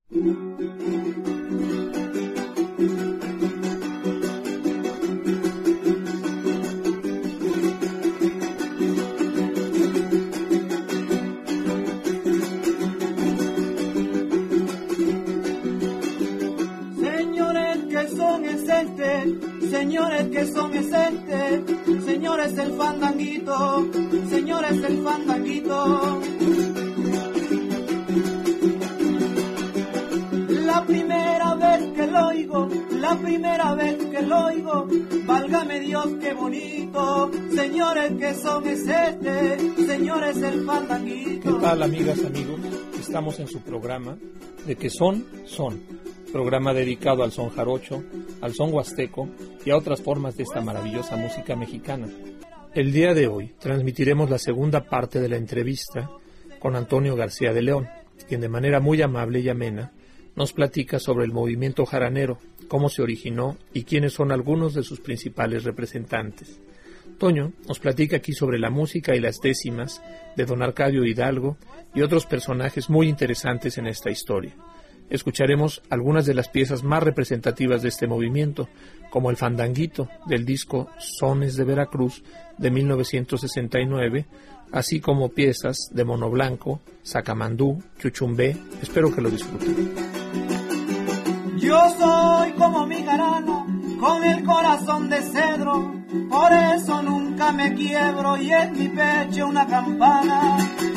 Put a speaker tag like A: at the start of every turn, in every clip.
A: Señores, ¿qué son es este? Señores, el fandanguito. Señores, el fandanguito. La primera vez que lo oigo, la primera vez que lo oigo, válgame Dios, qué bonito. Señores, ¿qué son es este? Señores, el fandanguito.
B: ¿Qué tal, amigas, amigos? Estamos en su programa de Que Son, programa dedicado al son jarocho, al son huasteco y a otras formas de esta maravillosa música mexicana. El día de hoy transmitiremos la segunda parte de la entrevista con Antonio García de León, quien de manera muy amable y amena nos platica sobre el movimiento jaranero, cómo se originó y quiénes son algunos de sus principales representantes. Toño nos platica aquí sobre la música y las décimas de don Arcadio Hidalgo y otros personajes muy interesantes en esta historia. Escucharemos algunas de las piezas más representativas de este movimiento, como el fandanguito del disco Sones de Veracruz de 1969, así como piezas de Mono Blanco, Sacamandú, Chuchumbé. Espero que lo disfruten.
A: Yo soy como mi jarana, con el corazón de cedro, por eso nunca me quiebro y en mi pecho una campana.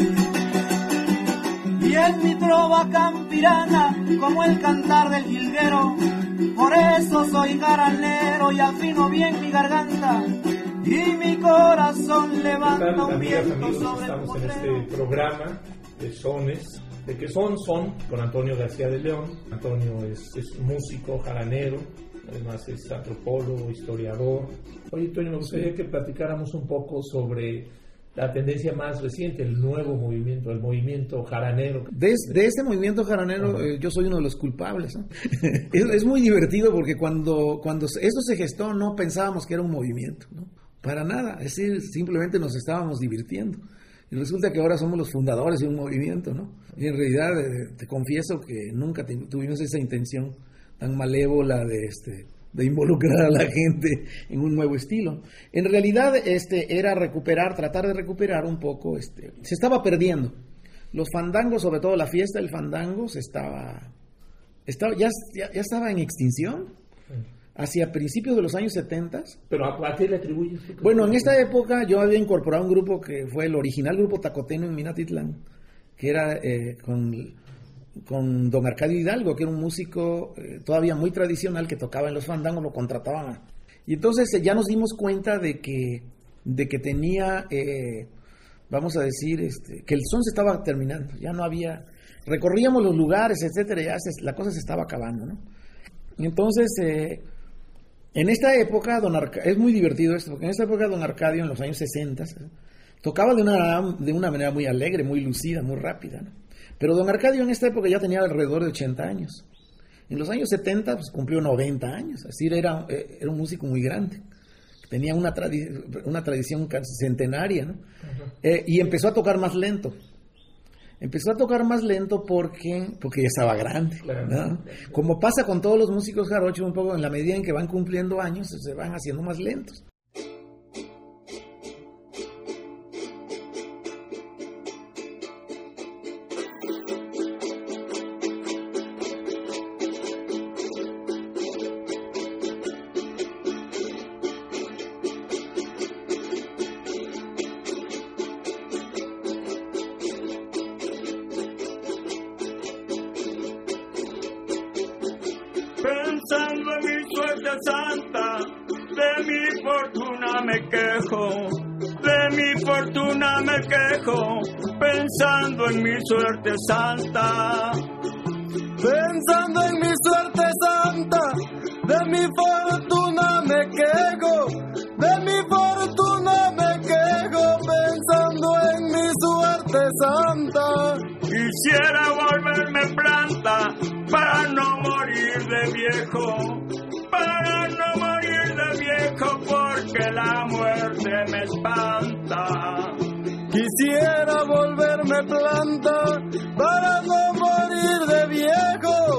A: Y en mi trova campirana, como el cantar del jilguero, por eso soy garanero y afino bien mi garganta y mi corazón levanta un viento sobre el
B: estamos en este programa de sones, de Que Son, con Antonio García de León. Antonio es músico, jaranero, además es antropólogo, historiador. Oye, Toño, me gustaría que platicáramos un poco sobre la tendencia más reciente, el nuevo movimiento, el movimiento jaranero.
C: De este movimiento jaranero yo soy uno de los culpables, ¿no? Es muy divertido porque cuando esto se gestó no pensábamos que era un movimiento, ¿no? Para nada, es decir, simplemente nos estábamos divirtiendo. Y resulta que ahora somos los fundadores de un movimiento, ¿no? Y en realidad te confieso que nunca tuvimos esa intención tan malévola de involucrar a la gente en un nuevo estilo. En realidad era tratar de recuperar un poco, se estaba perdiendo. Los fandangos, sobre todo la fiesta del fandango, ya estaba en extinción hacia principios de los años 70.
B: ¿Pero a qué le atribuyes?
C: Bueno, en esta época yo había incorporado un grupo que fue el original grupo tacoteno en Minatitlán, que era con don Arcadio Hidalgo, que era un músico todavía muy tradicional que tocaba en los fandangos, lo contrataban. Y entonces ya nos dimos cuenta de que tenía, vamos a decir, que el son se estaba terminando, ya no había, recorríamos los lugares, etcétera, ya la cosa se estaba acabando, ¿no? Y entonces, en esta época, es muy divertido esto, porque en esta época don Arcadio, en los años 60, tocaba de una manera muy alegre, muy lucida, muy rápida, ¿no? Pero don Arcadio en esta época ya tenía alrededor de 80 años. En los años 70 pues, cumplió 90 años. Es decir, era un músico muy grande. Tenía una tradición casi centenaria, ¿no? Y empezó a tocar más lento. Empezó a tocar más lento porque ya estaba grande, ¿no? Como pasa con todos los músicos jarochos, un poco en la medida en que van cumpliendo años, se van haciendo más lentos.
D: Pensando en mi suerte santa, de mi fortuna me quejo, de mi fortuna me quejo, pensando en mi suerte santa. Pensando en mi suerte santa, de mi fortuna me quejo, de mi fortuna me quejo, pensando en mi suerte santa. Quisiera volverme planta para no morir de viejo, para no morir de viejo, porque la muerte me espanta. Quisiera volverme planta para no morir de viejo,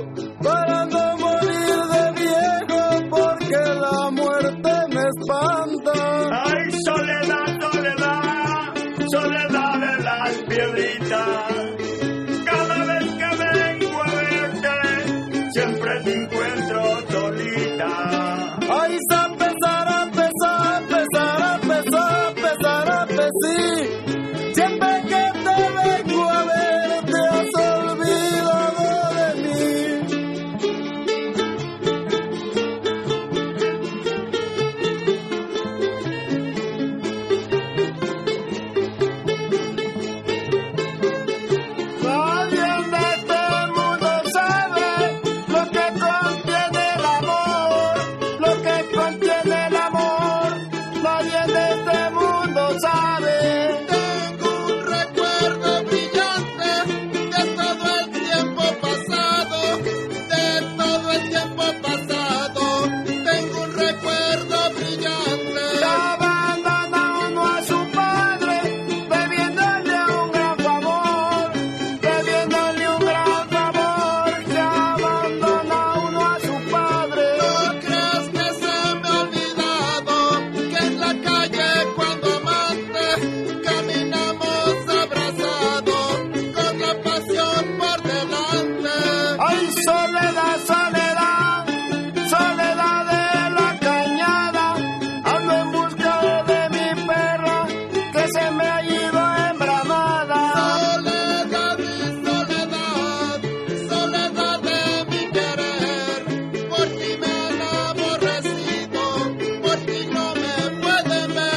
E: soledad, soledad, soledad de la cañada, ando en busca de mi perra que se me ha ido embramada.
F: Soledad, mi soledad, soledad de mi querer, por ti me han aborrecido, por ti no me pueden ver.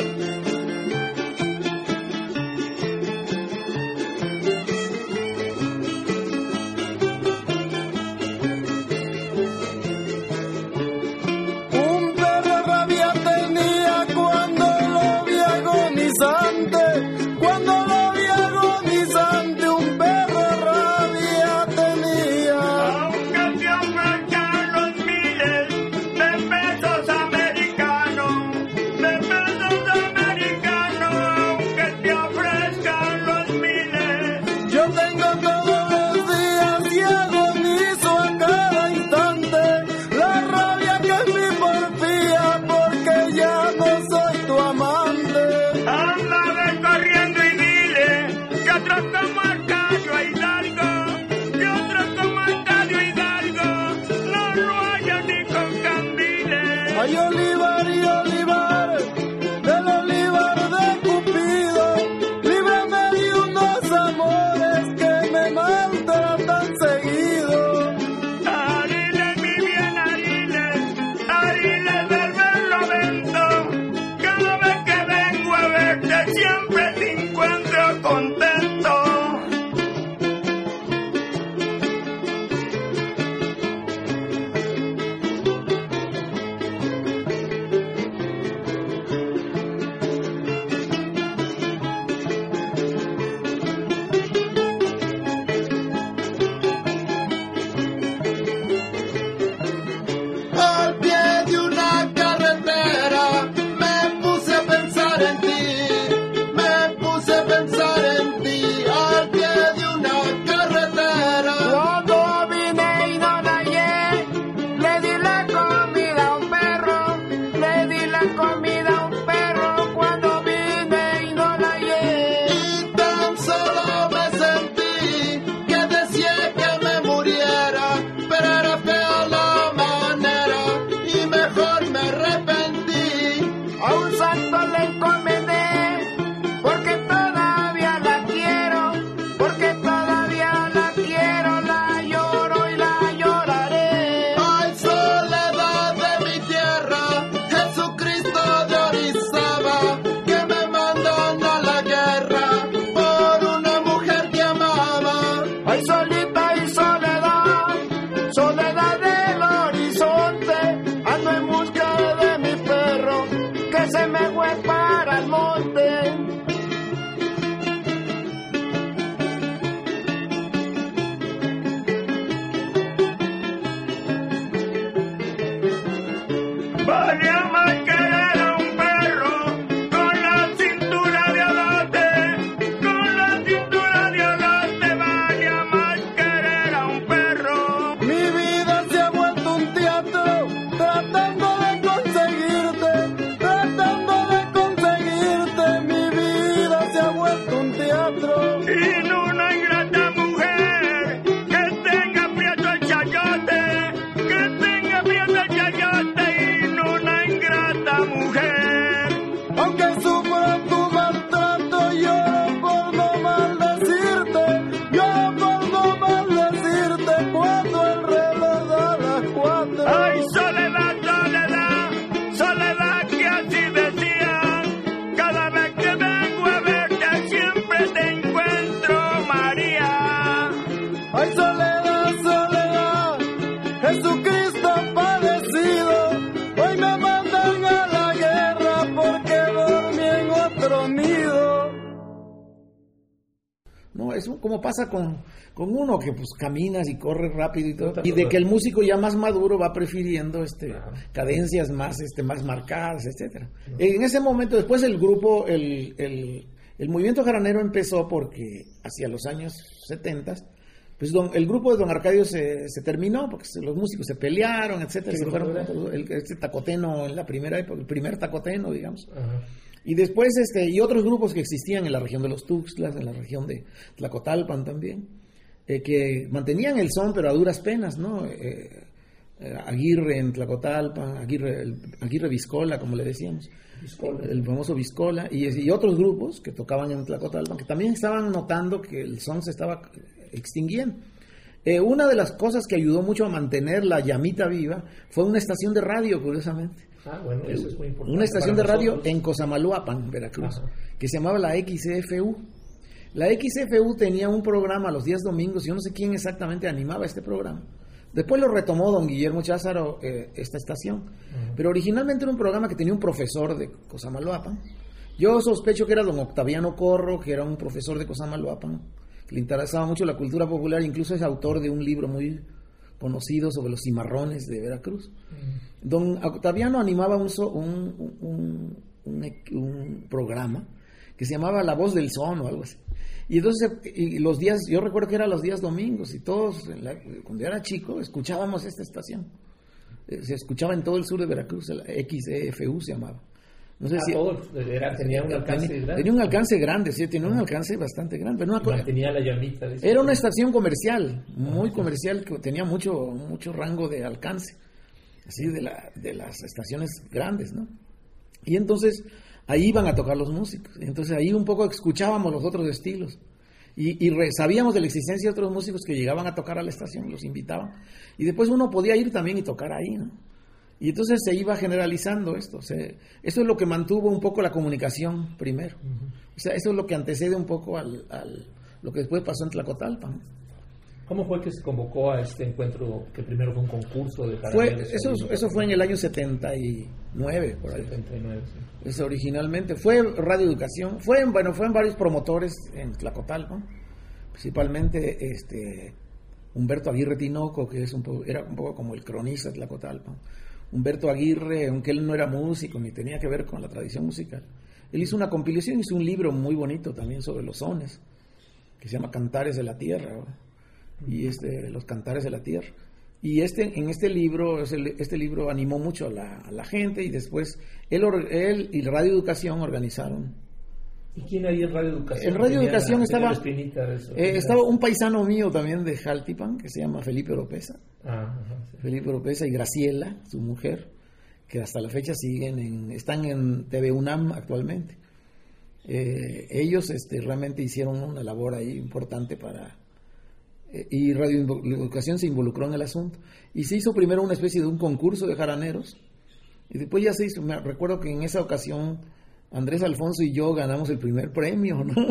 E: Un perro rabia tenía cuando lo vi agonizante, cuando lo vi agonizante, un perro rabia tenía.
D: Aunque te ofrezcan los miles de pesos americanos, aunque te ofrezcan los miles.
E: Yo tengo todos los días y agonizo a cada instante la rabia que es mi porfía, porque ya no soy tu amante.
D: Anda ve corriendo y dile que otros como Arcadio Hidalgo, que otros como Arcadio Hidalgo, no lo hallan ni con candiles.
E: Ay, olivar y olivar, del olivar de Cupido, líbrame de unos amores que me maltratan seguido.
D: Ariles, mi bien, Ariles del Barlovento, cada vez que vengo a verte siempre te encuentro contento.
F: Al pie de una carretera me puse a pensar en ti, me puse a pensar en ti, al pie de una carretera.
E: Cuando vine y no la hallé, le di la comida a un perro, le di la comida a un perro. Cuando vine y no la hallé,
F: Y tan solo me sentí que decía que me muriera, pero era fea la manera y mejor me arrepentí.
E: a un santo le encomendé, porque todavía la quiero, porque todavía la quiero, la lloro y la lloraré.
F: Ay, soledad de mi tierra, Jesucristo de Orizaba, que me mandan a la guerra por una mujer que amaba.
E: Ay, solita y soledad, soledad del horizonte, ando en busca de mi perro que se me fue para el monte.
D: Valía más querer a un perro con la cintura de alote, con la cintura de alote, valía más querer a un perro.
E: Mi vida se ha vuelto un teatro, tratando de conseguirte, mi vida se ha vuelto un teatro.
D: Y no una ingrata mujer que tenga prieto el chayote, que tenga prieto el chayote, y no una ingrata mujer.
E: Aunque sufro tu maltrato, lloro por no maldecirte, cuando el reloj da las 4.
D: Ay, soledad, soledad, soledad que así decía, cada vez que vengo a verte siempre te encuentro, María.
E: Ay, soledad, soledad, Jesucristo padecido, hoy me mandan a la guerra porque dormí en otro nido.
C: No, es como pasa con uno que pues caminas y corres rápido y todo, y de que el músico ya más maduro va prefiriendo cadencias más más marcadas, etcétera. En ese momento, después el grupo, el movimiento jaranero empezó porque hacia los años 70, pues el grupo de Don Arcadio se terminó porque los músicos se pelearon, etcétera, se fueron este tacoteno en la primera época, el primer tacoteno, digamos. Ajá. Y después y otros grupos que existían en la región de los Tuxtlas, en la región de Tlacotalpan también. que mantenían el son, pero a duras penas, ¿no? Aguirre en Tlacotalpan, Aguirre Viscola, como le decíamos, el famoso Viscola, y otros grupos que tocaban en Tlacotalpan, que también estaban notando que el son se estaba extinguiendo. Una de las cosas que ayudó mucho a mantener la llamita viva fue una estación de radio, curiosamente.
B: Bueno, eso es muy importante.
C: Una estación de radio en Cosamaloapan, Veracruz, que se llamaba la XFU. La XFU tenía un programa los días domingos, yo no sé quién exactamente animaba este programa. Después lo retomó don Guillermo Cházaro, esta estación. Pero originalmente era un programa que tenía un profesor de Cosamaloapan. Yo sospecho que era don Octaviano Corro, que era un profesor de Cosamaloapan, que le interesaba mucho la cultura popular, incluso es autor de un libro muy conocido sobre los cimarrones de Veracruz. Don Octaviano animaba un programa que se llamaba La Voz del Son o algo así. Y entonces, los días, yo recuerdo que eran los días domingos, y todos, cuando yo era chico, escuchábamos esta estación. Se escuchaba en todo el sur de Veracruz, la XFU se llamaba. No sé si
B: tenía un alcance grande.
C: Tenía un alcance grande, sí, tenía un alcance bastante grande. Pero
B: mantenía la llamita.
C: Era una estación comercial, muy comercial, que tenía mucho rango de alcance, así de las estaciones grandes, ¿no? Y entonces ahí iban a tocar los músicos. Entonces ahí un poco escuchábamos los otros estilos. Y sabíamos de la existencia de otros músicos que llegaban a tocar a la estación, los invitaban. Y después uno podía ir también y tocar ahí, ¿no? Y entonces se iba generalizando esto. Eso es lo que mantuvo un poco la comunicación primero. O sea, eso es lo que antecede un poco lo que después pasó en Tlacotalpan.
B: ¿Cómo fue que se convocó a este encuentro, que primero fue un concurso de jaraneros?
C: Eso fue en el año 79, por ahí.
B: 79, sí.
C: Eso originalmente fue Radio Educación. Fue en varios promotores en Tlacotalpan, principalmente Humberto Aguirre Tinoco, que era un poco como el cronista de Tlacotalpan. Humberto Aguirre, aunque él no era músico ni tenía que ver con la tradición musical, él hizo una compilación, hizo un libro muy bonito también sobre los sones, que se llama Cantares de la Tierra, ¿verdad? Y los Cantares de la Tierra. Y en este libro animó mucho a la gente, y después él y Radio Educación organizaron.
B: ¿Y quién hay en Radio Educación?
C: En Radio Educación estaba un paisano mío también de Jaltipan, que se llama Felipe Oropesa. Sí. Felipe Oropesa y Graciela, su mujer, que hasta la fecha están en TV UNAM actualmente. Ellos realmente hicieron una labor ahí importante y Radio Educación se involucró en el asunto. Y se hizo primero una especie de un concurso de jaraneros, y después ya se hizo, me recuerdo que en esa ocasión Andrés Alfonso y yo ganamos el primer premio, ¿no?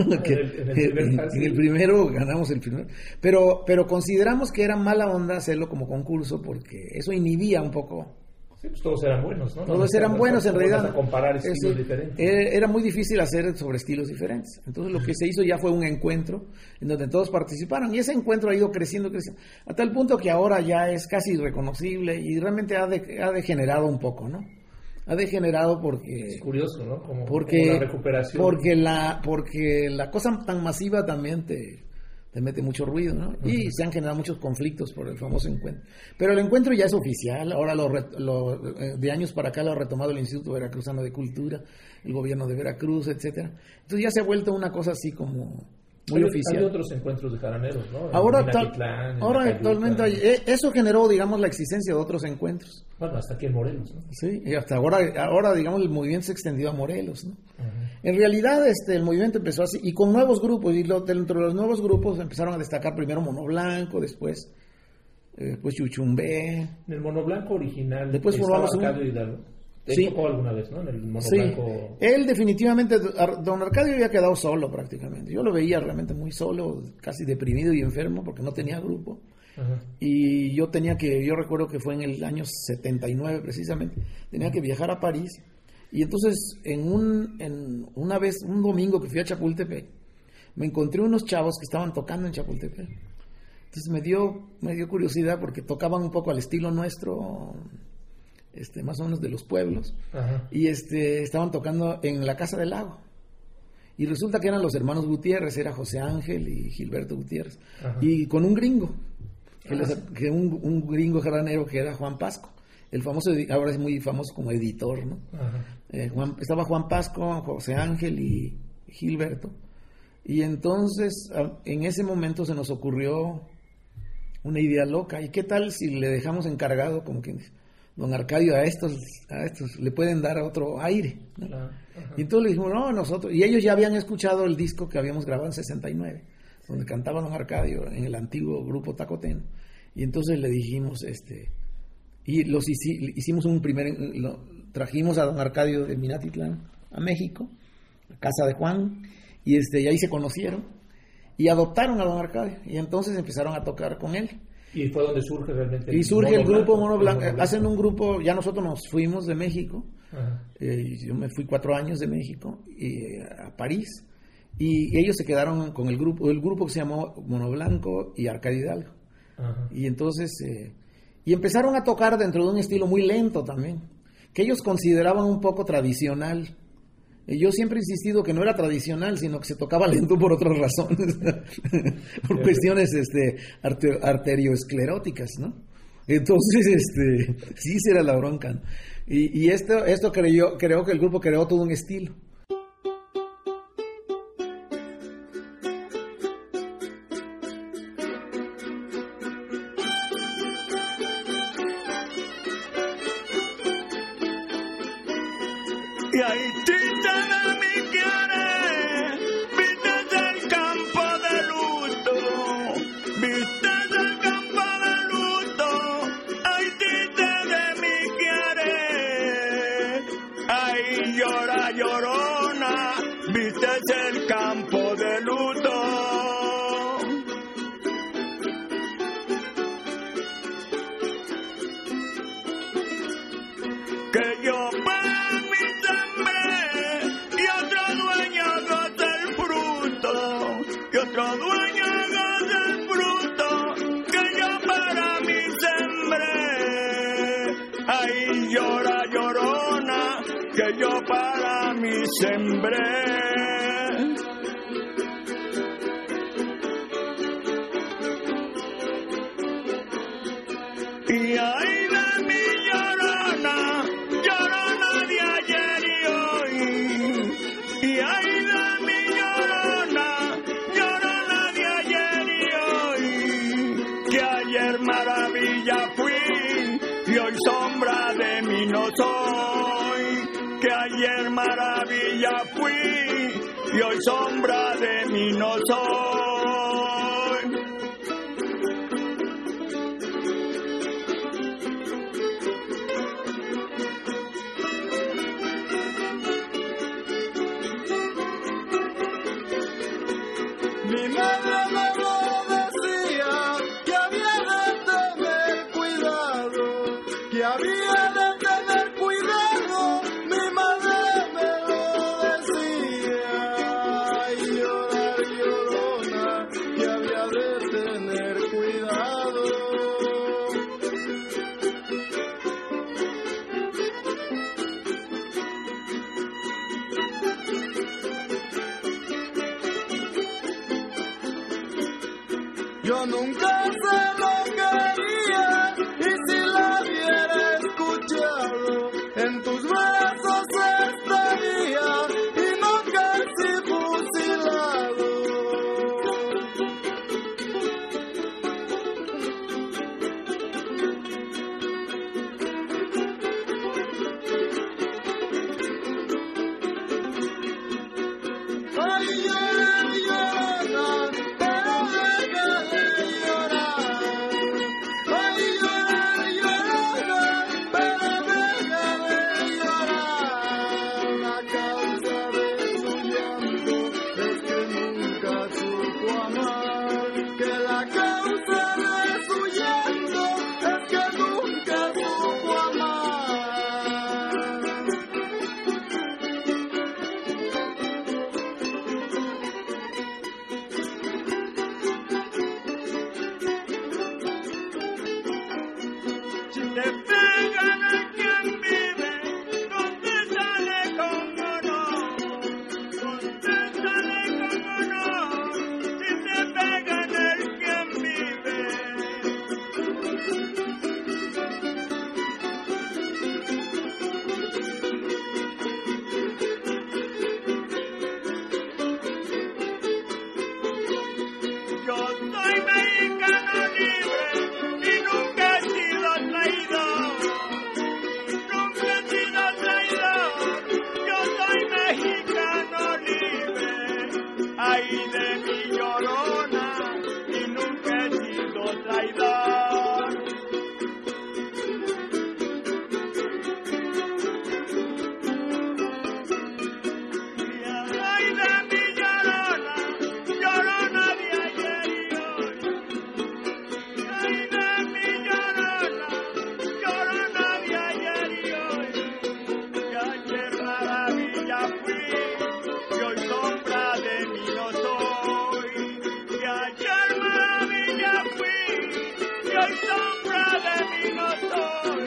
C: En el primero ganamos el primer. Pero consideramos que era mala onda hacerlo como concurso, porque eso inhibía un poco.
B: Sí, pues todos eran buenos, ¿no?
C: Todos eran buenos, en realidad.
B: A comparar estilos diferentes.
C: Era muy difícil hacer sobre estilos diferentes. Entonces lo que se hizo ya fue un encuentro en donde todos participaron, y ese encuentro ha ido creciendo, a tal punto que ahora ya es casi irreconocible, y realmente ha degenerado un poco, ¿no? Ha degenerado porque...
B: Es curioso, ¿no? Como
C: la
B: recuperación.
C: Porque la cosa tan masiva también te mete mucho ruido, ¿no? Y se han generado muchos conflictos por el famoso encuentro. Pero el encuentro ya es oficial. Ahora de años para acá lo ha retomado el Instituto Veracruzano de Cultura, el gobierno de Veracruz, etcétera. Entonces ya se ha vuelto una cosa así como muy oficial.
B: Hay otros encuentros de jaraneros, ¿no?
C: Ahora actualmente eso generó, digamos, la existencia de otros encuentros.
B: Bueno, hasta aquí en Morelos, ¿no?
C: Sí, y hasta ahora digamos, el movimiento se extendió a Morelos, ¿no? En realidad el movimiento empezó así, y con nuevos grupos, y dentro de los nuevos grupos empezaron a destacar primero Mono Blanco, después Chuchumbé.
B: En el Mono Blanco original
C: después formamos
B: Arcadio Hidalgo.
C: Sí.
B: Tocó alguna vez, ¿no? En el Mono
C: Sí.
B: Blanco.
C: Él definitivamente, don Arcadio había quedado solo prácticamente. Yo lo veía realmente muy solo, casi deprimido y enfermo, porque no tenía grupo. Y yo recuerdo que fue en el año 79 precisamente, tenía que viajar a París, y entonces una vez, un domingo que fui a Chapultepec, me encontré unos chavos que estaban tocando en Chapultepec. Entonces me dio curiosidad, porque tocaban un poco al estilo nuestro, más o menos de los pueblos, y estaban tocando en la Casa del Lago. Y resulta que eran los hermanos Gutiérrez, era José Ángel y Gilberto Gutiérrez, y con un gringo, un gringo jaranero que era Juan Pasco, el famoso, ahora es muy famoso como editor, ¿no? Estaba Juan Pasco, José Ángel y Gilberto, Y entonces, en ese momento se nos ocurrió una idea loca. ¿Y qué tal si le dejamos encargado, como que don Arcadio, a estos le pueden dar otro aire, ¿no?
B: Claro.
C: Y entonces le dijimos, no, nosotros, y ellos ya habían escuchado el disco que habíamos grabado en 69, donde cantaba don Arcadio en el antiguo grupo Tacoteno. Y entonces le dijimos, y hicimos trajimos a don Arcadio de Minatitlán a México, a casa de Juan, y ahí se conocieron y adoptaron a don Arcadio, y entonces empezaron a tocar con él.
B: Y fue donde surge realmente
C: Y surge el grupo Mono Blanco.
B: Blanco.
C: Hacen un grupo, ya nosotros nos fuimos de México.
B: Ajá.
C: Yo me fui 4 años de México a París, y ellos se quedaron con el grupo que se llamó Mono Blanco y Arcadio Hidalgo.
B: Ajá.
C: Y entonces y empezaron a tocar dentro de un estilo muy lento también, que ellos consideraban un poco tradicional. Yo siempre he insistido que no era tradicional, sino que se tocaba lento por otras razones, por cuestiones arterioescleróticas, ¿no? Entonces, sí era la bronca, ¿no? Y esto creo que el grupo creó todo un estilo.
D: Y ahí triste de mi querer, viste el campo de luto, viste el campo de luto, ay triste de mi querer, ay llora llorona, viste el campo de luto. Que yo para mí sembré y otro dueño goza el fruto, y otro dueño goza el fruto, que yo para mí sembré. Ay, llora llorona, que yo para mí sembré. Y ay de mi llorona, llorona de ayer y hoy. Y ay de mi llorona, llorona de ayer y hoy. Que ayer maravilla fui y hoy sombra de mí no soy. Que ayer maravilla fui y hoy sombra de mí no soy.
F: Mi madre me lo decía, que había de tener cuidado, que había de tener cuidado. Mi madre me lo decía, y llorar llorona, que había de tener cuidado. Yo nunca se lo quería, y si la hubiera escuchado, en tus brazos estaría y no casi fusilado. Ay, llora, llorona, pero deja de llorar. Ay, llora, llorona, pero deja de llorar. La causa de su llanto es que nunca supo amar. Que la causa de su llanto es que nunca supo amar.
D: Si te pegan a quien vive, contéstale con honor, contéstale con honor. Si te pegan el quien vive. sombra de mí no soy.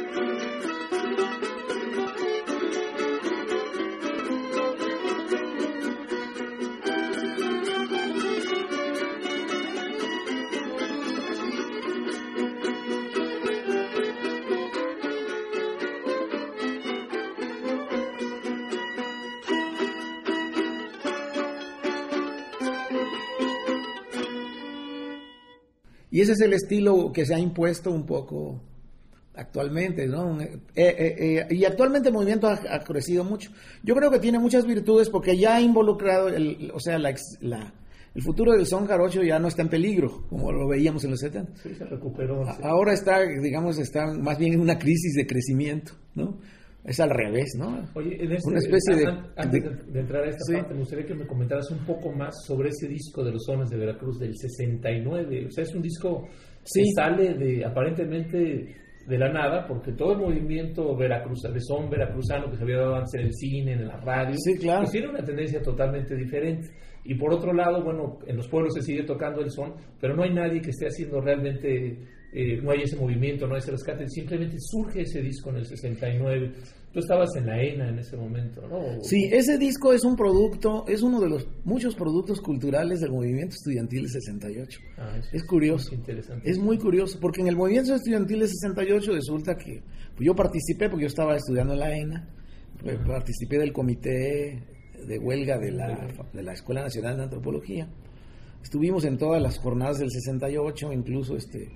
C: Y ese es el estilo que se ha impuesto un poco actualmente, ¿no? Y actualmente el movimiento ha crecido mucho. Yo creo que tiene muchas virtudes porque ya ha involucrado, el futuro del son jarocho ya no está en peligro, como lo veíamos en los 70.
B: Sí, se recuperó. Sí.
C: Ahora está más bien en una crisis de crecimiento, ¿no? Es al revés, ¿no?
B: Oye,
C: una especie
B: antes de entrar a esta parte, me gustaría que me comentaras un poco más sobre ese disco de los sones de Veracruz del 69. O sea, es un disco que sale aparentemente de la nada, porque todo el movimiento de son veracruzano que se había dado antes en el cine, en la radio,
C: claro,
B: pues tiene una tendencia totalmente diferente. Y por otro lado, bueno, en los pueblos se sigue tocando el son, pero no hay nadie que esté haciendo realmente... no hay ese movimiento, no hay ese rescate, simplemente surge ese disco en el 69. Tú estabas en la ENA en ese momento, ¿no?
C: Sí, ese disco es un producto, es uno de los muchos productos culturales del movimiento estudiantil del 68. Es curioso, es muy curioso, porque en el movimiento estudiantil del 68 resulta que yo participé, porque yo estaba estudiando en la ENA, participé del comité de huelga de la Escuela Nacional de Antropología. Estuvimos en todas las jornadas del 68, incluso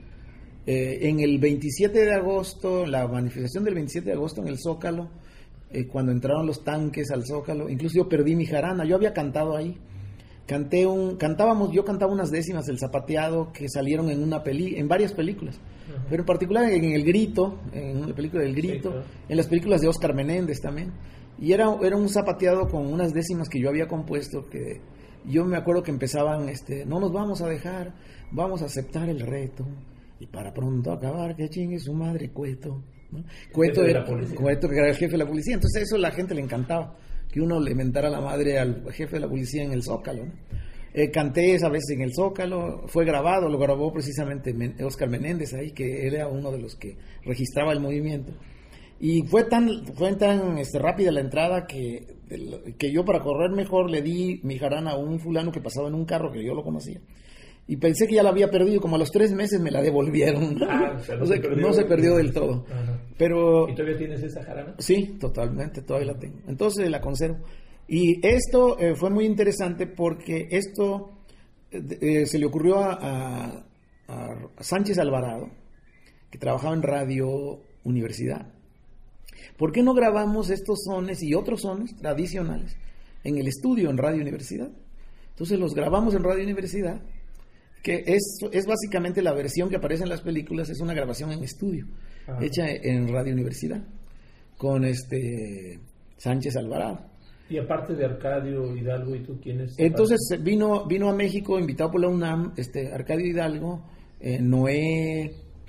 C: en el 27 de agosto, la manifestación del 27 de agosto en el Zócalo, cuando entraron los tanques al Zócalo, incluso yo perdí mi jarana, yo había cantado ahí, yo cantaba unas décimas del zapateado que salieron en varias películas, pero en particular en El Grito, en la película del Grito, sí, claro, en las películas de Óscar Menéndez también, y era un zapateado con unas décimas que yo había compuesto, que yo me acuerdo que empezaban, no nos vamos a dejar, vamos a aceptar el reto, y para pronto acabar, que chingue su madre Cueto, ¿no? Cueto que era el jefe de la policía. Entonces eso a la gente le encantaba, que uno le mentara la madre al jefe de la policía en el Zócalo, ¿no? Canté esa vez en el Zócalo, fue grabado, lo grabó precisamente Óscar Menéndez ahí, que él era uno de los que registraba el movimiento. Y fue tan rápida la entrada que yo, para correr mejor, le di mi jarana a un fulano que pasaba en un carro que yo lo conocía. Y pensé que ya la había perdido, como a los 3 meses me la devolvieron. No se perdió del todo. Pero,
B: ¿y todavía tienes esa jarana?
C: Sí, totalmente, todavía la tengo. Entonces la conservo. Y esto fue muy interesante porque esto se le ocurrió a Sánchez Alvarado, que trabajaba en Radio Universidad. ¿Por qué no grabamos estos sones y otros sones tradicionales en el estudio en Radio Universidad? Entonces los grabamos en Radio Universidad, que es básicamente la versión que aparece en las películas, es una grabación en estudio, hecha en Radio Universidad, con Sánchez Alvarado.
B: Y aparte de Arcadio Hidalgo, ¿y tú quiénes?
C: Entonces vino a México, invitado por la UNAM, Arcadio Hidalgo, Noé,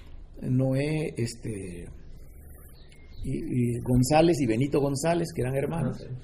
C: y González y Benito González, que eran hermanos.
B: Sí.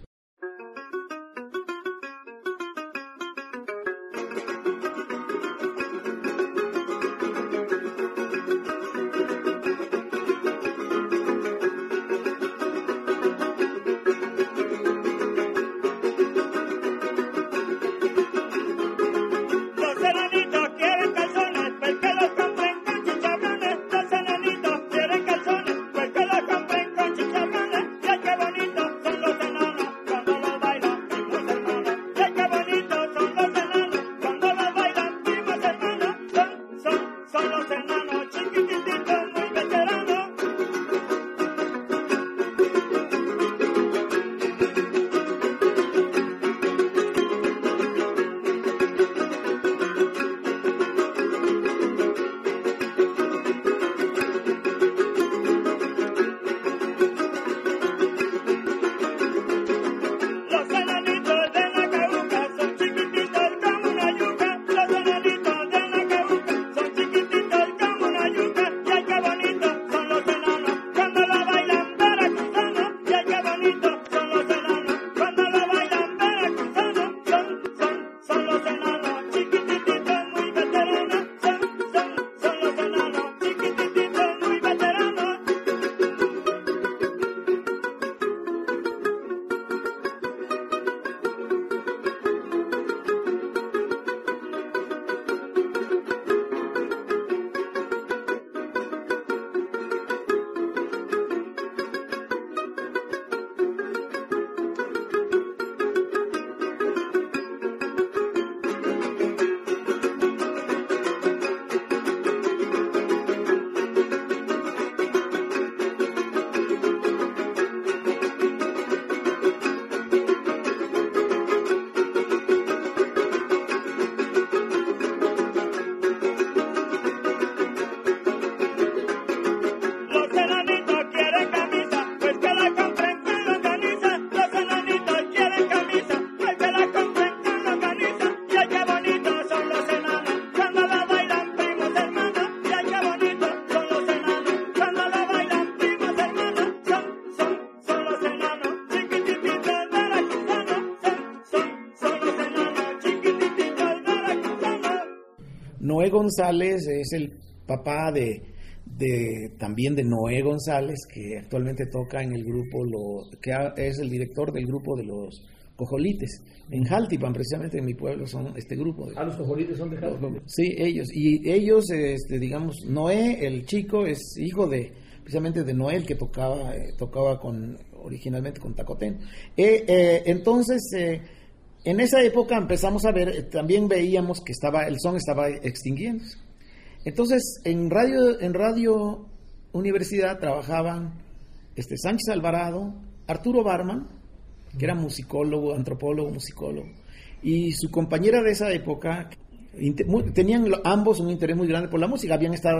C: Noé González es el papá también de Noé González, que actualmente toca en el grupo, es el director del grupo de los Cojolites. En Jaltipan, precisamente en mi pueblo, son este grupo.
B: Los Cojolites son de Jaltipan.
C: Sí, ellos. Y ellos, digamos, Noé, el chico, es hijo precisamente de Noé, el que tocaba originalmente con Tacotén. Entonces, en esa época empezamos a ver, también veíamos que el son estaba extinguiéndose. Entonces, en Radio Universidad trabajaban Sánchez Alvarado, Arturo Barman, que era musicólogo, antropólogo, musicólogo, y su compañera de esa época. Tenían ambos un interés muy grande por la música, habían empezado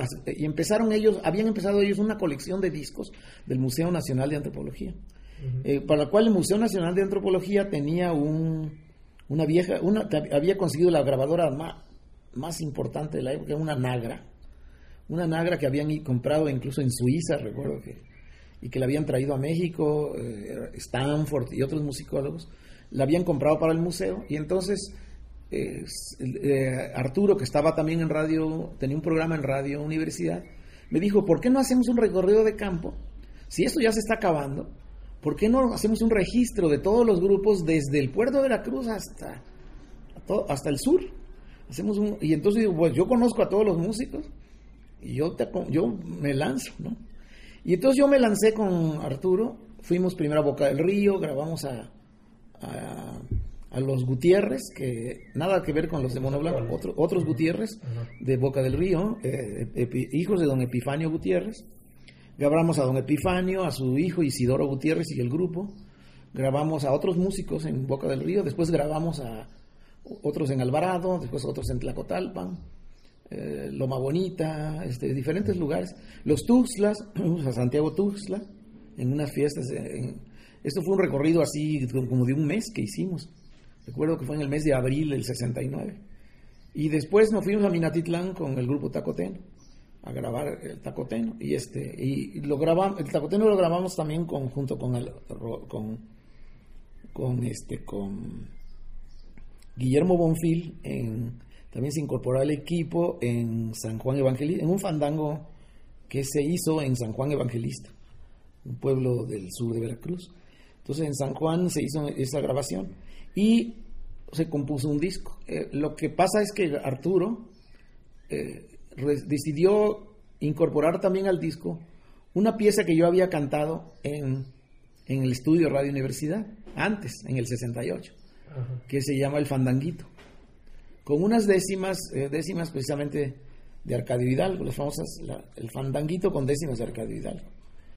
C: ellos una colección de discos del Museo Nacional de Antropología, para la cual el Museo Nacional de Antropología tenía había conseguido la grabadora más importante de la época, una Nagra que habían comprado incluso en Suiza, recuerdo y que la habían traído a México, Stanford y otros musicólogos, la habían comprado para el museo, y entonces Arturo, que estaba también en radio, tenía un programa en Radio Universidad, me dijo, ¿por qué no hacemos un recorrido de campo? Si esto ya se está acabando, ¿por qué no hacemos un registro de todos los grupos desde el puerto de Veracruz hasta el sur? Y entonces digo, pues yo conozco a todos los músicos y yo me lanzo, ¿no? Y entonces yo me lancé con Arturo, fuimos primero a Boca del Río, grabamos a los Gutiérrez, que nada que ver con los de Mono Blanco, otros Gutiérrez de Boca del Río, hijos de don Epifanio Gutiérrez. Grabamos a don Epifanio, a su hijo Isidoro Gutiérrez y el grupo. Grabamos a otros músicos en Boca del Río, después grabamos a otros en Alvarado, después otros en Tlacotalpan, Loma Bonita, diferentes lugares. Los Tuxtlas, a Santiago Tuxtla, en unas fiestas. Esto fue un recorrido así como de un mes que hicimos. Recuerdo que fue en el mes de abril del 69. Y después nos fuimos a Minatitlán con el grupo Tacoteno a grabar el Tacoteno. Y el Tacoteno lo grabamos también junto con Guillermo Bonfil. También se incorporó al equipo en San Juan Evangelista, en un fandango que se hizo en San Juan Evangelista, un pueblo del sur de Veracruz. Entonces en San Juan se hizo esa grabación y se compuso un disco. Lo que pasa es que Arturo decidió incorporar también al disco una pieza que yo había cantado en el estudio Radio Universidad, antes, en el 68, que se llama El Fandanguito, con unas décimas precisamente de Arcadio Hidalgo, las famosas, el Fandanguito con décimas de Arcadio Hidalgo.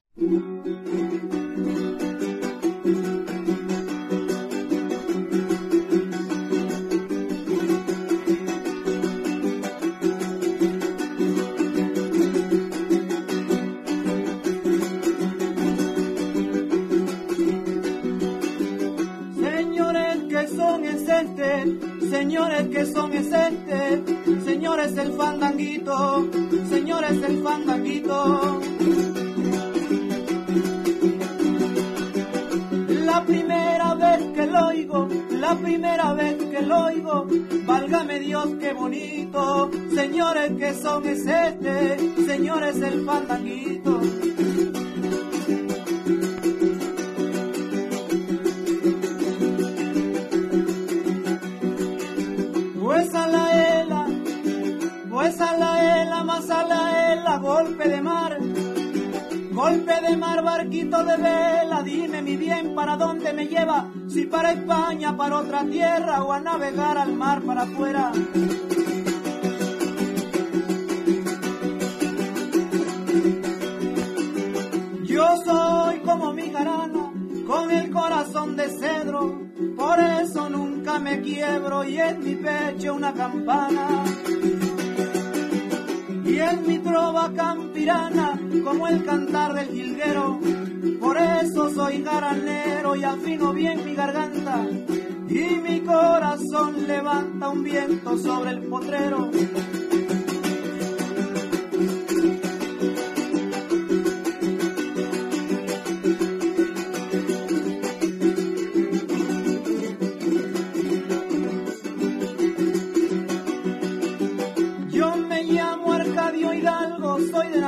A: Señores que son esentes, señores el fandanguito, señores el fandanguito. La primera vez que lo oigo, válgame Dios qué bonito, señores que son esentes, señores el fandanguito. Más a la ela, golpe de mar, barquito de vela, dime mi bien para dónde me lleva, si para España, para otra tierra o a navegar al mar para afuera. Yo soy como mi jarana, con el corazón de cedro, por eso nunca me quiebro y en mi pecho una campana. Y en mi trova campirana, como el cantar del jilguero, por eso soy garanero y afino bien mi garganta, y mi corazón levanta un viento sobre el potrero.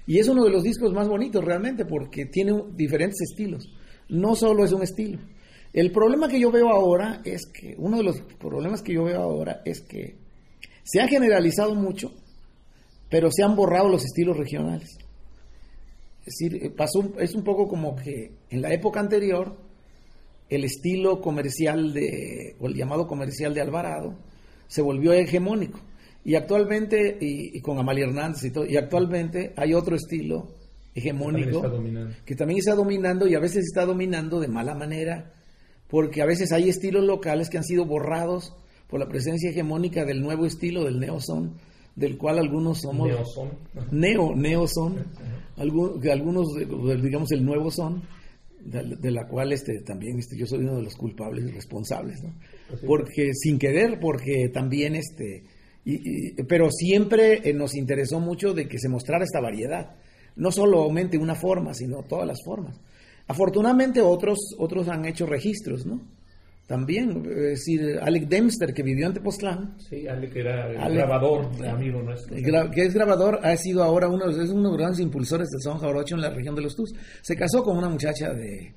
C: Y es uno de los discos más bonitos realmente porque tiene diferentes estilos. No solo es un estilo. El problema que yo veo ahora es que, uno de los problemas que yo veo ahora es que se ha generalizado mucho, pero se han borrado los estilos regionales. Es decir, es un poco como que en la época anterior, el estilo comercial o el llamado comercial de Alvarado se volvió hegemónico. Y actualmente, y con Amalia Hernández y todo, y actualmente hay otro estilo hegemónico que también está dominando y a veces está dominando de mala manera, porque a veces hay estilos locales que han sido borrados por la presencia hegemónica del nuevo estilo, del neo-son, del cual algunos somos... Neo-son. Algunos, digamos, el nuevo son, de la cual también yo soy uno de los culpables y responsables, ¿no? Porque sin querer, porque también pero siempre nos interesó mucho de que se mostrara esta variedad, no solamente una forma, sino todas las formas. Afortunadamente otros han hecho registros, ¿no? También, es decir, Alec Dempster, que vivió en Tepoztlán.
B: Sí, Alec era grabador, amigo nuestro.
C: Que es grabador, ha sido ahora uno de los grandes impulsores del son jarocho en la región de los Tus. Se casó con una muchacha de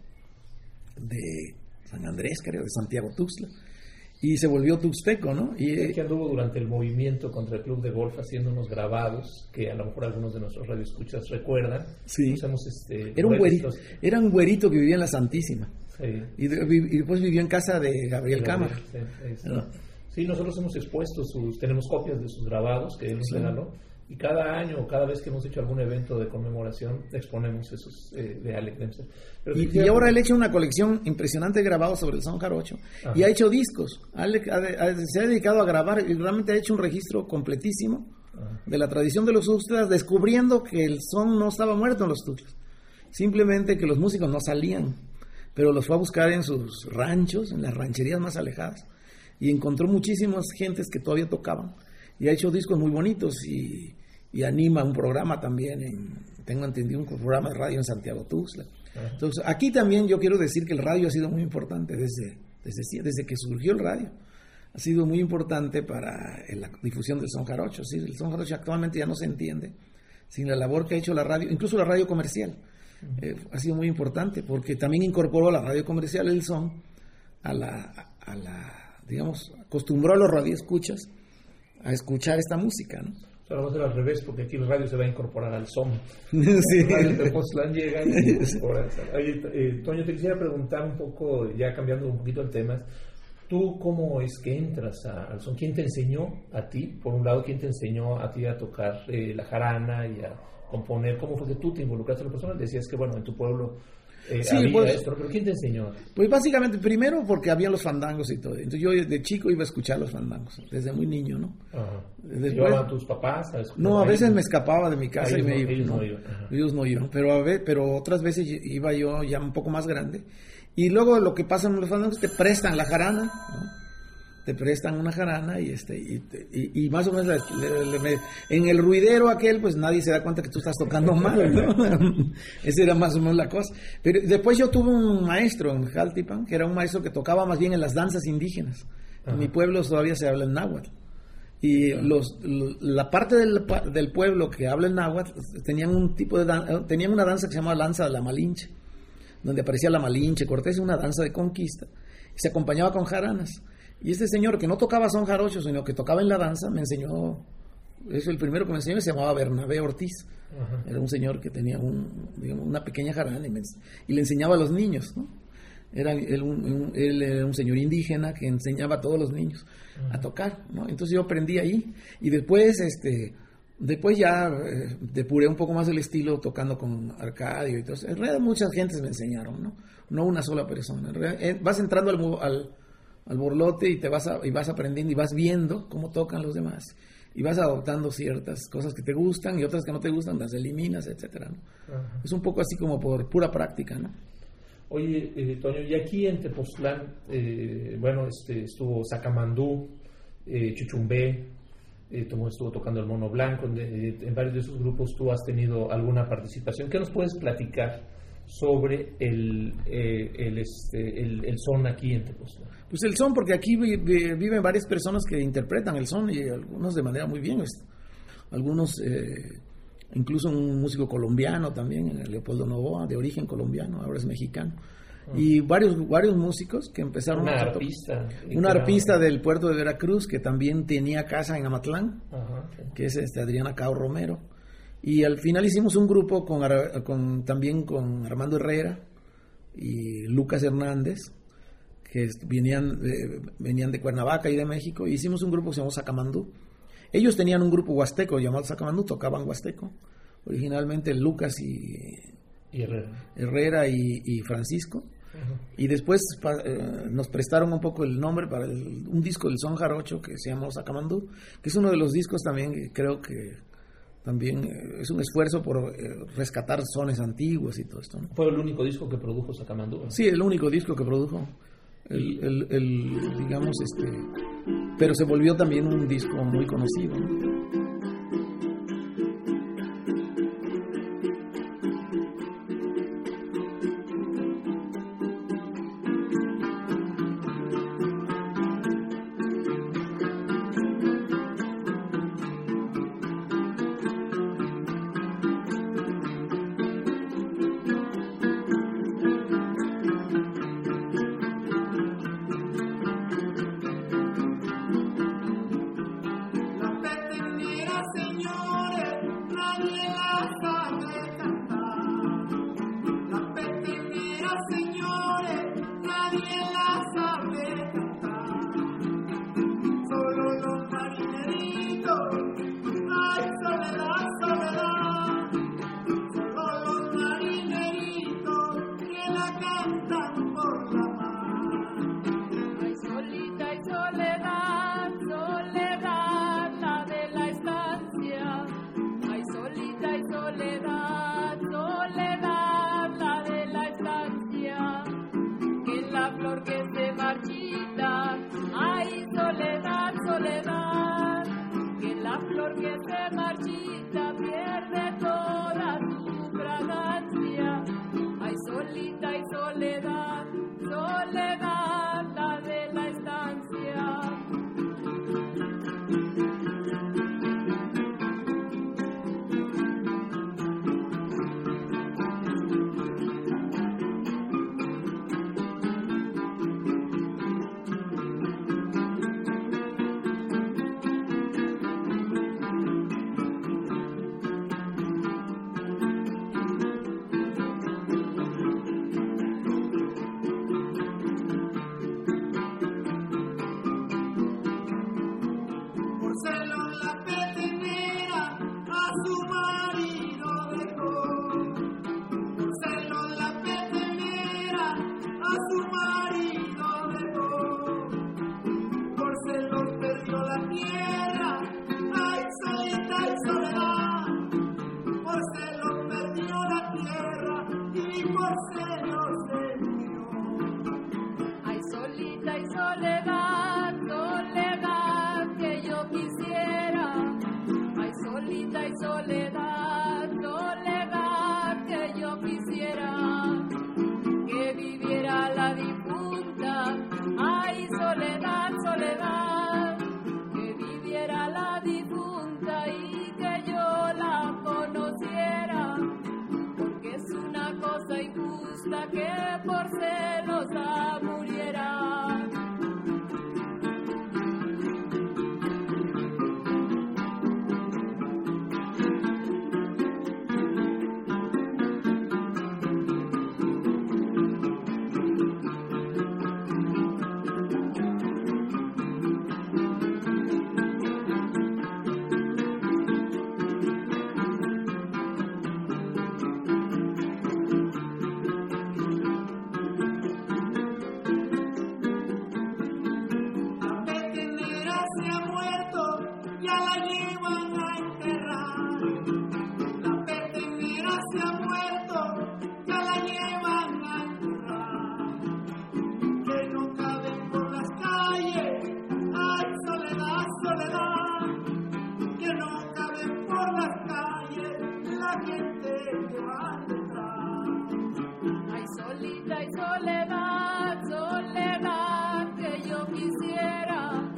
C: San Andrés, creo, de Santiago Tuxtla, y se volvió tuxteco, ¿no? Y
B: que anduvo durante el movimiento contra el club de golf haciendo unos grabados que a lo mejor algunos de nuestros radioescuchas recuerdan.
C: Sí. Era un güerito que vivía en la Santísima. Sí. Y después vivió en casa de Gabriel Cámara.
B: Sí, nosotros hemos expuesto tenemos copias de sus grabados que él nos regaló, y cada año o cada vez que hemos hecho algún evento de conmemoración exponemos esos de Alec Dempster.
C: Y ahora él ha hecho una colección impresionante de grabados sobre el son jarocho. Ajá. Y ha hecho discos. Se ha dedicado a grabar y realmente ha hecho un registro completísimo de la tradición de los tuxtlas, descubriendo que el son no estaba muerto en los tuxtlas, simplemente que los músicos no salían, pero los fue a buscar en sus ranchos, en las rancherías más alejadas, y encontró muchísimas gentes que todavía tocaban, y ha hecho discos muy bonitos, y anima un programa también, tengo entendido, un programa de radio en Santiago Tuxtla. Entonces, aquí también yo quiero decir que el radio ha sido muy importante desde que surgió el radio. Ha sido muy importante para la difusión del son jarocho. ¿Sí? El son jarocho actualmente ya no se entiende sin la labor que ha hecho la radio, incluso la radio comercial. Ha sido muy importante porque también incorporó la radio comercial el son digamos, acostumbró a los radioescuchas a escuchar esta música, ¿no?
B: Ahora va a ser al revés, porque aquí el radio se va a incorporar al son.
C: Sí.
B: El radio de Tepoztlán llega y se incorpora al son. Oye, Toño, te quisiera preguntar un poco, ya cambiando un poquito el tema, ¿tú cómo es que entras al son? ¿Quién te enseñó a ti? Por un lado, ¿quién te enseñó a ti a tocar la jarana y a componer? ¿Cómo fue que tú te involucraste en la persona? Decías que, bueno, en tu pueblo había esto, pero ¿quién te enseñó?
C: Pues básicamente, primero porque había los fandangos y todo. Entonces yo de chico iba a escuchar los fandangos, desde muy niño, ¿no?
B: ¿Llevaban a tus papás?
C: No, a veces me escapaba de mi casa y me iba.
B: Ellos
C: no iban, pero otras veces iba yo ya un poco más grande. Y luego lo que pasa en los fandangos, te prestan la jarana, ¿no? Te prestan una jarana y más o menos en el ruidero aquel, pues nadie se da cuenta que tú estás tocando mal, ¿no? Esa era más o menos la cosa. Pero después yo tuve un maestro en Jaltipan, que era un maestro que tocaba más bien en las danzas indígenas. En mi pueblo todavía se habla en náhuatl. Y la parte del pueblo que habla en náhuatl tenían una danza que se llamaba danza de la Malinche, donde aparecía la Malinche Cortés, una danza de conquista, y se acompañaba con jaranas. Y este señor que no tocaba son jarocho, sino que tocaba en la danza, me enseñó, es el primero que me enseñó, se llamaba Bernabé Ortiz. Era un señor que tenía una pequeña jarana y le enseñaba a los niños, ¿no? Él era un señor indígena que enseñaba a todos los niños a tocar, ¿no? Entonces yo aprendí ahí y después ya depuré un poco más el estilo tocando con Arcadio y todo eso. En realidad muchas gentes me enseñaron, no una sola persona. En realidad, vas entrando al borlote y vas aprendiendo y vas viendo cómo tocan los demás y vas adoptando ciertas cosas que te gustan y otras que no te gustan las eliminas, etcétera, ¿no? Es un poco así como por pura práctica, ¿no?
B: Oye, Toño, y aquí en Tepoztlán, estuvo Sacamandú, Chuchumbé, estuvo tocando el Mono Blanco, en varios de esos grupos tú has tenido alguna participación. ¿Qué nos puedes platicar sobre el son aquí en Tepoztlán?
C: Pues el son, porque aquí viven varias personas que interpretan el son y algunos de manera muy bien. Algunos incluso un músico colombiano también, Leopoldo Novoa, de origen colombiano, ahora es mexicano. Y varios músicos que empezaron
B: Una
C: a
B: arpista.
C: un arpista del puerto de Veracruz que también tenía casa en Amatlán,
B: Ajá, sí.
C: que es Adriana Cao Romero. Y al final hicimos un grupo también con Armando Herrera y Lucas Hernández, que venían de Cuernavaca y de México, y hicimos un grupo que se llamó Sacamandú. Ellos tenían un grupo huasteco llamado Sacamandú, tocaban huasteco. Originalmente Lucas y Herrera y Francisco. Uh-huh. Y después nos prestaron un poco el nombre para un disco del son jarocho que se llama Sacamandú, que es uno de los discos también que creo que también es un esfuerzo por rescatar sones antiguos y todo esto, ¿no?
B: ¿Fue el único disco que produjo Sacamandú?
C: Sí, el único disco que produjo. Digamos, pero se volvió también un disco muy conocido, ¿no?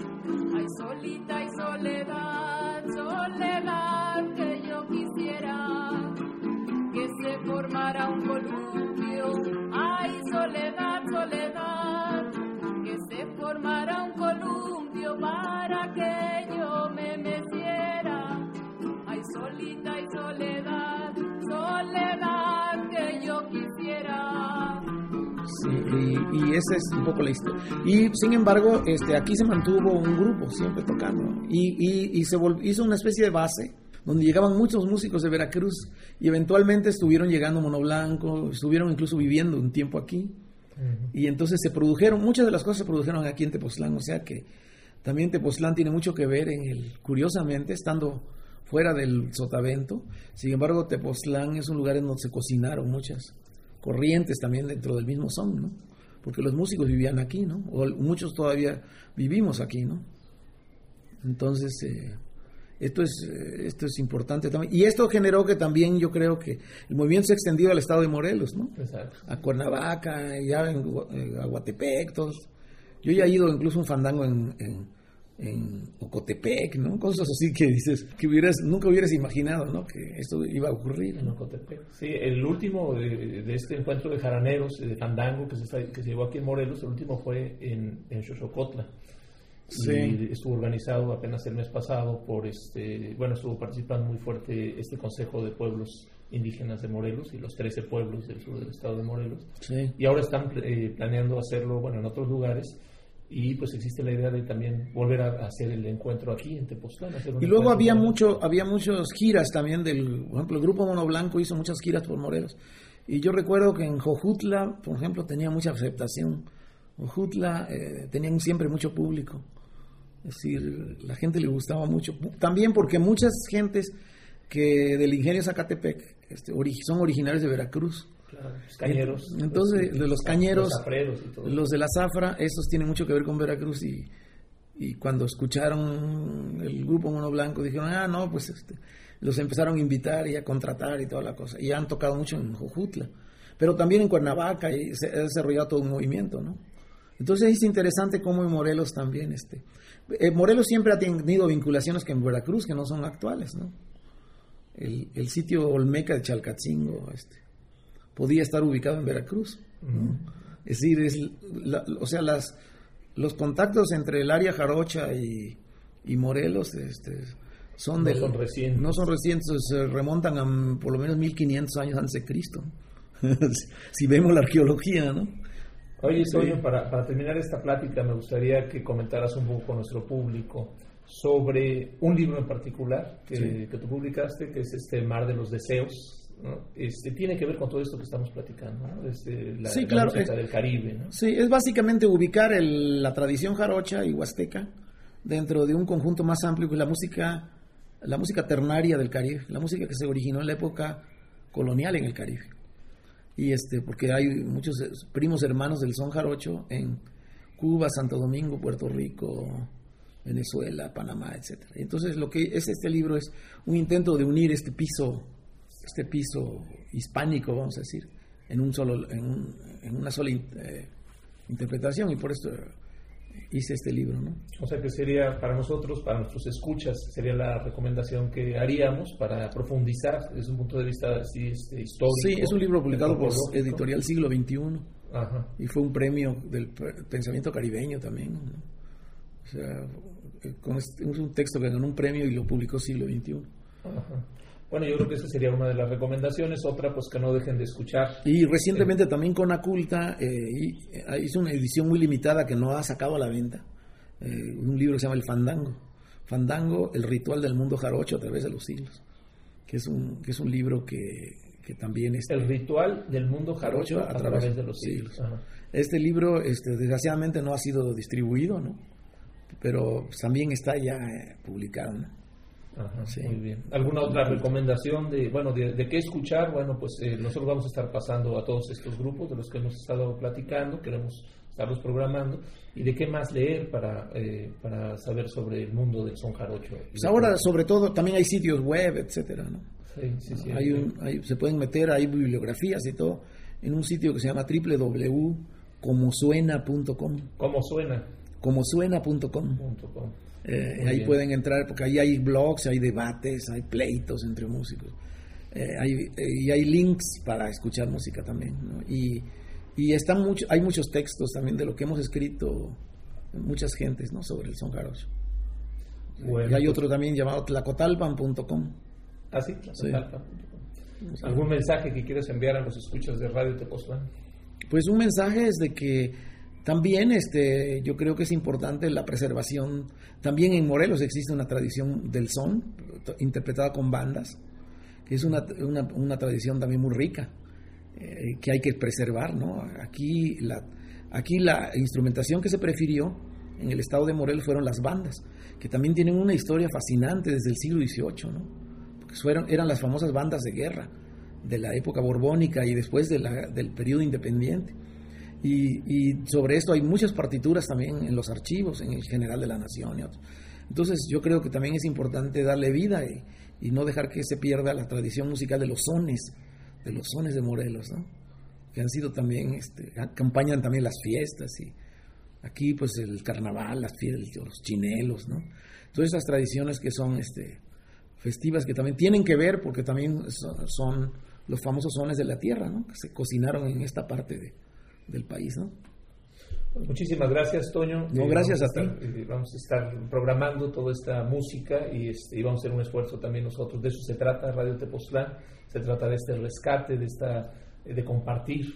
G: Soledad, que yo quisiera formara un columpio, ay soledad, soledad, que se formara un columpio para que yo me meciera, ay solita y soledad, soledad que yo quisiera.
C: Sí, y esa es un poco la historia. Y sin embargo, aquí se mantuvo un grupo siempre tocando y se hizo una especie de base donde llegaban muchos músicos de Veracruz y eventualmente estuvieron llegando a Mono Blanco, estuvieron incluso viviendo un tiempo aquí. Y entonces se produjeron, muchas de las cosas se produjeron aquí en Tepoztlán, o sea que también Tepoztlán tiene mucho que ver curiosamente, estando fuera del Sotavento. Sin embargo, Tepoztlán es un lugar en donde se cocinaron muchas corrientes también dentro del mismo son, ¿no? Porque los músicos vivían aquí, ¿no? O muchos todavía vivimos aquí, ¿no? Entonces, esto es importante también. Y esto generó que también yo creo que el movimiento se ha extendido al estado de Morelos, ¿no?
B: Exacto.
C: A Cuernavaca, ya en Aguatepec, todos. Yo ya he ido incluso a un fandango en Ocotepec, ¿no? Cosas así que dices, que nunca hubieras imaginado, ¿no? Que esto iba a ocurrir.
B: En Ocotepec. Sí, el último de este encuentro de jaraneros, de fandango que se llevó aquí en Morelos, el último fue en Xochocotla.
C: Sí.
B: Y estuvo organizado apenas el mes pasado por estuvo participando muy fuerte este Consejo de Pueblos Indígenas de Morelos y los 13 pueblos del sur del estado de Morelos.
C: Sí.
B: Y ahora están planeando hacerlo, en otros lugares. Y pues existe la idea de también volver a hacer el encuentro aquí en Tepoztlán.
C: Y luego había muchas giras también por ejemplo, el Grupo Mono Blanco hizo muchas giras por Morelos. Y yo recuerdo que en Jojutla, por ejemplo, tenía mucha aceptación. Jojutla tenían siempre mucho público. Es decir, la gente le gustaba mucho. También porque muchas gentes que del Ingenio Zacatepec son originarios de Veracruz.
B: Claro, los cañeros.
C: Entonces, de los cañeros,
B: los
C: de la zafra, esos tienen mucho que ver con Veracruz y cuando escucharon el Grupo Mono Blanco dijeron, no, pues los empezaron a invitar y a contratar y toda la cosa. Y han tocado mucho en Jojutla, pero también en Cuernavaca y se ha desarrollado todo un movimiento, ¿no? Entonces es interesante cómo en Morelos también, Morelos siempre ha tenido vinculaciones que en Veracruz que no son actuales, ¿no? El sitio Olmeca de Chalcatzingo, podía estar ubicado en Veracruz, ¿no? Es decir, los contactos entre el área jarocha y Morelos no son recientes, se remontan a por lo menos 1500 años antes de Cristo. Si vemos la arqueología, ¿no?
B: Oye, Toño, para terminar esta plática me gustaría que comentaras un poco con nuestro público sobre un libro en particular que tú publicaste, que es Mar de los Deseos, ¿no? Tiene que ver con todo esto que estamos platicando, ¿no? La música del Caribe, ¿no? Sí,
C: es básicamente ubicar la tradición jarocha y huasteca dentro de un conjunto más amplio que la música ternaria del Caribe, la música que se originó en la época colonial en el Caribe. Y porque hay muchos primos hermanos del son jarocho en Cuba, Santo Domingo, Puerto Rico, Venezuela, Panamá, etcétera. Entonces lo que es este libro es un intento de unir este piso hispánico, vamos a decir, en una sola interpretación, y por esto hice este libro, ¿no?
B: O sea que sería para nosotros, para nuestros escuchas, sería la recomendación que haríamos para profundizar desde un punto de vista histórico.
C: Sí, es un libro publicado por Editorial Siglo XXI.
B: Ajá.
C: Y fue un premio del pensamiento caribeño también, ¿no? O sea, es un texto que ganó un premio y lo publicó Siglo XXI.
B: Ajá. Bueno, yo creo que esa sería una de las recomendaciones. Otra, pues que no dejen de escuchar.
C: Y recientemente también Conaculta hizo una edición muy limitada que no ha sacado a la venta. Un libro que se llama El Fandango. Fandango, el ritual del mundo jarocho a través de los siglos. Que es un libro que también...
B: el ritual del mundo jarocho a través de los siglos. Ajá.
C: Este libro, desgraciadamente no ha sido distribuido, ¿no? Pero también está ya publicado, ¿no?
B: Ajá, sí. Muy bien. ¿Alguna otra recomendación de qué escuchar? Bueno, pues nosotros vamos a estar pasando a todos estos grupos de los que hemos estado platicando, queremos estarlos programando, y de qué más leer para saber sobre el mundo del son jarocho.
C: Pues ahora, sobre todo, también hay sitios web, etcétera, ¿no?
B: Sí.
C: Se pueden meter, hay bibliografías y todo, en un sitio que se llama www.comosuena.com.
B: ¿Cómo suena?
C: Comosuena.com. Ahí pueden entrar, porque ahí hay blogs, hay debates, hay pleitos entre músicos. hay links para escuchar música también, ¿no? Y hay muchos textos también de lo que hemos escrito muchas gentes, ¿no? Sobre el son jarocho.
B: Bueno,
C: y hay otro también llamado tlacotalpan.com.
B: ¿Ah, sí? ¿Algún mensaje que quieras enviar a los escuchas de Radio Tepoztlán?
C: Pues un mensaje es de que también yo creo que es importante la preservación. También en Morelos existe una tradición del son, interpretada con bandas, que es una tradición también muy rica, que hay que preservar, ¿no? Aquí la instrumentación que se prefirió en el estado de Morelos fueron las bandas, que también tienen una historia fascinante desde el siglo XVIII, ¿no? Porque eran las famosas bandas de guerra de la época borbónica y después del periodo independiente. Y sobre esto hay muchas partituras también en los archivos, en el General de la Nación y otros. Entonces yo creo que también es importante darle vida y no dejar que se pierda la tradición musical de los sones de Morelos, ¿no? Que han sido también, acompañan también las fiestas, y aquí pues el carnaval, las fiestas, los chinelos, ¿no? Todas esas tradiciones que son festivas, que también tienen que ver, porque también son los famosos sones de la tierra, ¿no? Que se cocinaron en esta parte del país, ¿no?
B: Muchísimas gracias, Toño.
C: No, gracias a ti.
B: Vamos a estar programando toda esta música y vamos a hacer un esfuerzo también nosotros. De eso se trata Radio Tepoztlán. Se trata de este rescate, de compartir,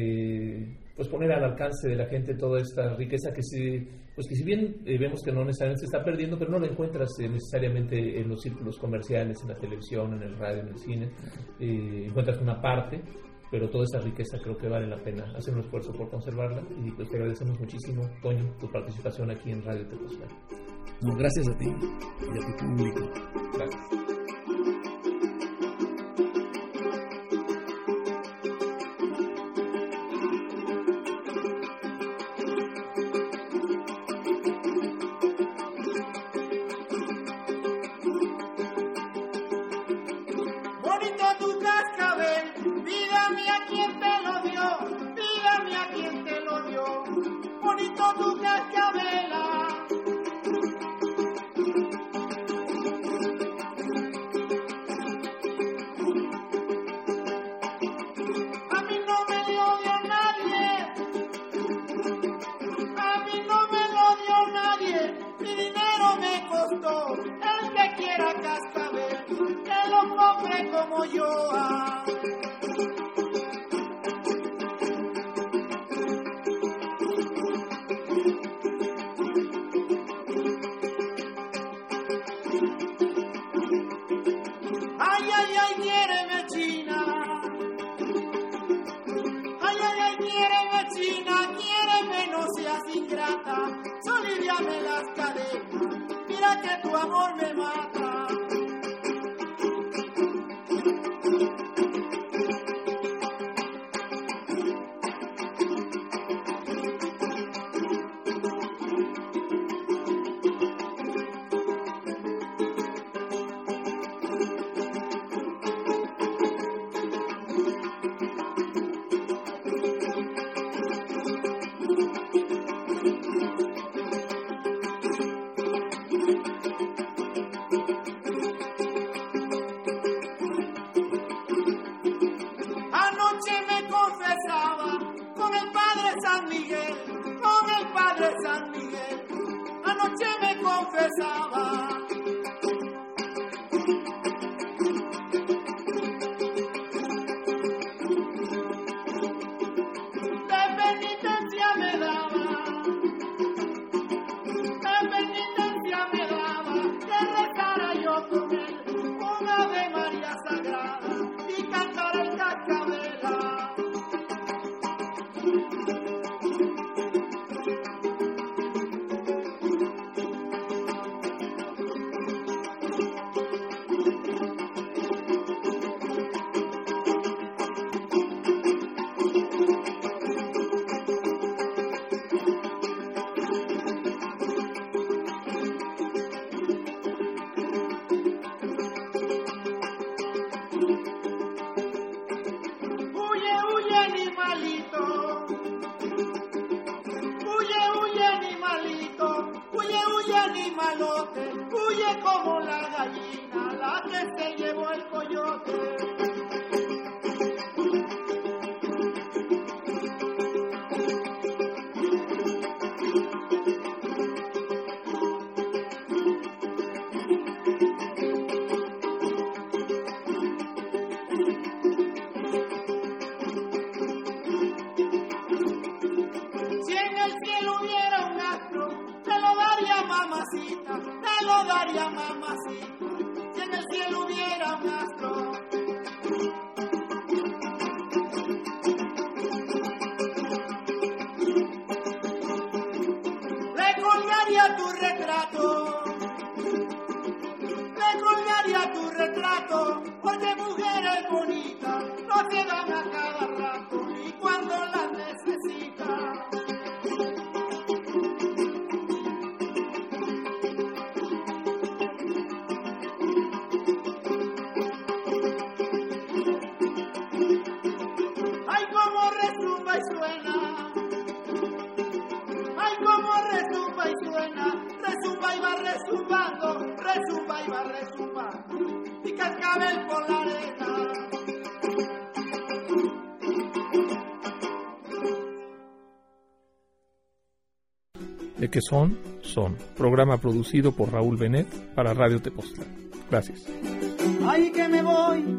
B: de pues poner al alcance de la gente toda esta riqueza que si bien vemos que no necesariamente se está perdiendo, pero no la encuentras necesariamente en los círculos comerciales, en la televisión, en el radio, en el cine. Encuentras una parte, pero toda esa riqueza creo que vale la pena hacer un esfuerzo por conservarla, y pues te agradecemos muchísimo, Toño, tu participación aquí en Radio Tepoztlán.
C: No, gracias a ti y a tu público.
B: Gracias.
E: Huye como la gallina, la que se llevó el coyote.
A: retrato, le colgaría tu retrato, porque mujeres bonitas no se dan a cada rato, ni cuando las necesitas. Ay, cómo resumba y suena, ay, cómo resumba y suena, resumba y va resumbando, resumba y va resumbando, y cascabel por la arena.
B: De que son, son. Programa producido por Raúl Benet para Radio Tepoztlán. Gracias.
A: Ay, que me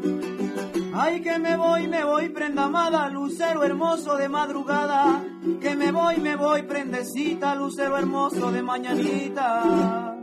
A: voy, prenda amada, lucero hermoso de madrugada. Que me voy, prendecita, lucero hermoso de mañanita.